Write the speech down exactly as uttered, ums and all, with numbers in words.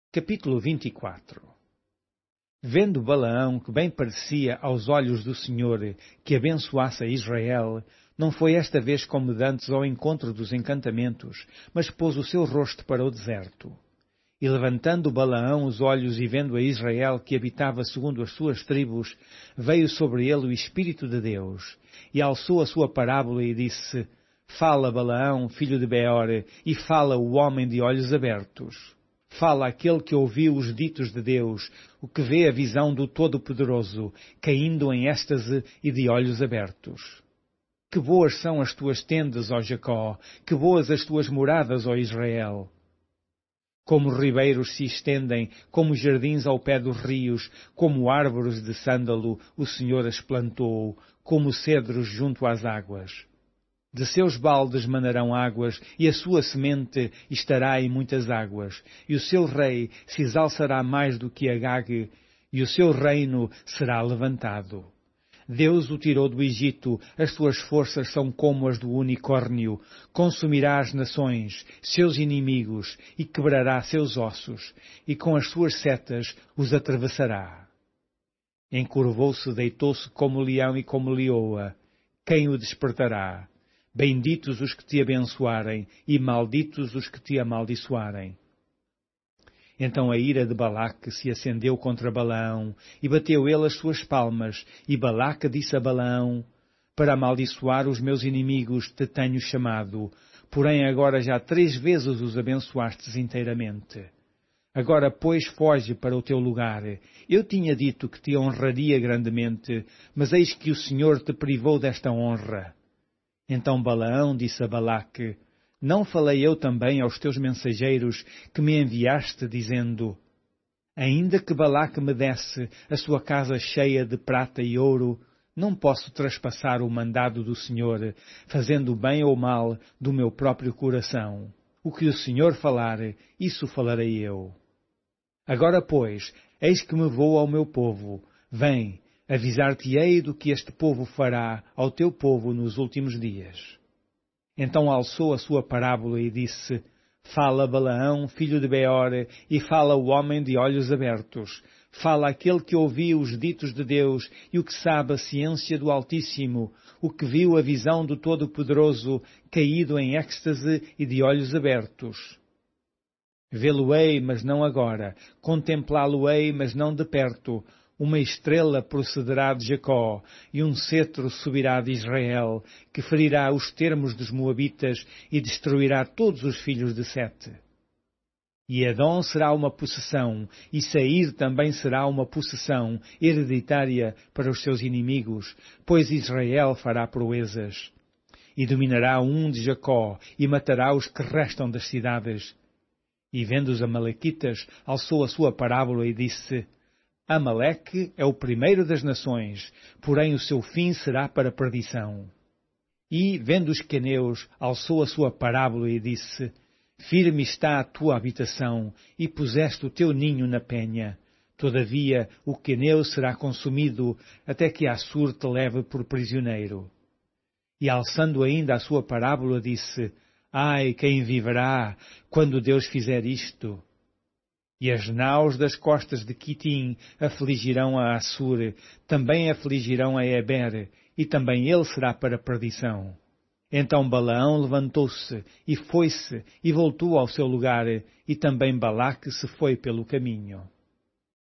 Capítulo vinte e quatro. Vendo Balaão que bem parecia aos olhos do Senhor que abençoasse a Israel, não foi esta vez como dantes ao encontro dos encantamentos, mas pôs o seu rosto para o deserto. E levantando Balaão os olhos e vendo a Israel que habitava segundo as suas tribos, veio sobre ele o Espírito de Deus, e alçou a sua parábola e disse: Fala, Balaão, filho de Beor, e fala o homem de olhos abertos. Fala aquele que ouviu os ditos de Deus, o que vê a visão do Todo-Poderoso, caindo em êxtase e de olhos abertos. Que boas são as tuas tendas, ó Jacó, que boas as tuas moradas, ó Israel. Como ribeiros se estendem, como jardins ao pé dos rios, como árvores de sândalo o Senhor as plantou, como cedros junto às águas. De seus baldes manarão águas, e a sua semente estará em muitas águas, e o seu rei se exalçará mais do que Agag, e o seu reino será levantado. Deus o tirou do Egito, as suas forças são como as do unicórnio, consumirá as nações, seus inimigos, e quebrará seus ossos, e com as suas setas os atravessará. Encurvou-se, deitou-se como leão e como leoa. Quem o despertará? Benditos os que te abençoarem, e malditos os que te amaldiçoarem. Então a ira de Balaque se acendeu contra Balaão, e bateu ele as suas palmas, e Balaque disse a Balaão: Para amaldiçoar os meus inimigos te tenho chamado, porém agora já três vezes os abençoastes inteiramente. Agora, pois, foge para o teu lugar. Eu tinha dito que te honraria grandemente, mas eis que o Senhor te privou desta honra. Então Balaão disse a Balaque: Não falei eu também aos teus mensageiros que me enviaste, dizendo: Ainda que Balaque me desse a sua casa cheia de prata e ouro, não posso traspassar o mandado do Senhor, fazendo bem ou mal do meu próprio coração. O que o Senhor falar, isso falarei eu. Agora, pois, eis que me vou ao meu povo. Vem, avisar-te-ei do que este povo fará ao teu povo nos últimos dias. Então alçou a sua parábola e disse: Fala Balaão, filho de Beor, e fala o homem de olhos abertos. Fala aquele que ouviu os ditos de Deus e o que sabe a ciência do Altíssimo, o que viu a visão do Todo-Poderoso, caído em êxtase e de olhos abertos. Vê-lo-ei, mas não agora. Contemplá-lo-ei, mas não de perto. Uma estrela procederá de Jacó, e um cetro subirá de Israel, que ferirá os termos dos Moabitas e destruirá todos os filhos de Sete. E Edom será uma possessão, e Seir também será uma possessão hereditária para os seus inimigos, pois Israel fará proezas. E dominará um de Jacó, e matará os que restam das cidades. E vendo os amalequitas, alçou a sua parábola e disse: Amaleque é o primeiro das nações, porém o seu fim será para perdição. E, vendo os queneus, alçou a sua parábola e disse: Firme está a tua habitação, e puseste o teu ninho na penha. Todavia, o queneu será consumido, até que Assur te leve por prisioneiro. E, alçando ainda a sua parábola, disse: Ai, quem viverá quando Deus fizer isto? E as naus das costas de Quitim afligirão a Assur, também afligirão a Eber, e também ele será para perdição. Então Balaão levantou-se, e foi-se, e voltou ao seu lugar, e também Balaque se foi pelo caminho.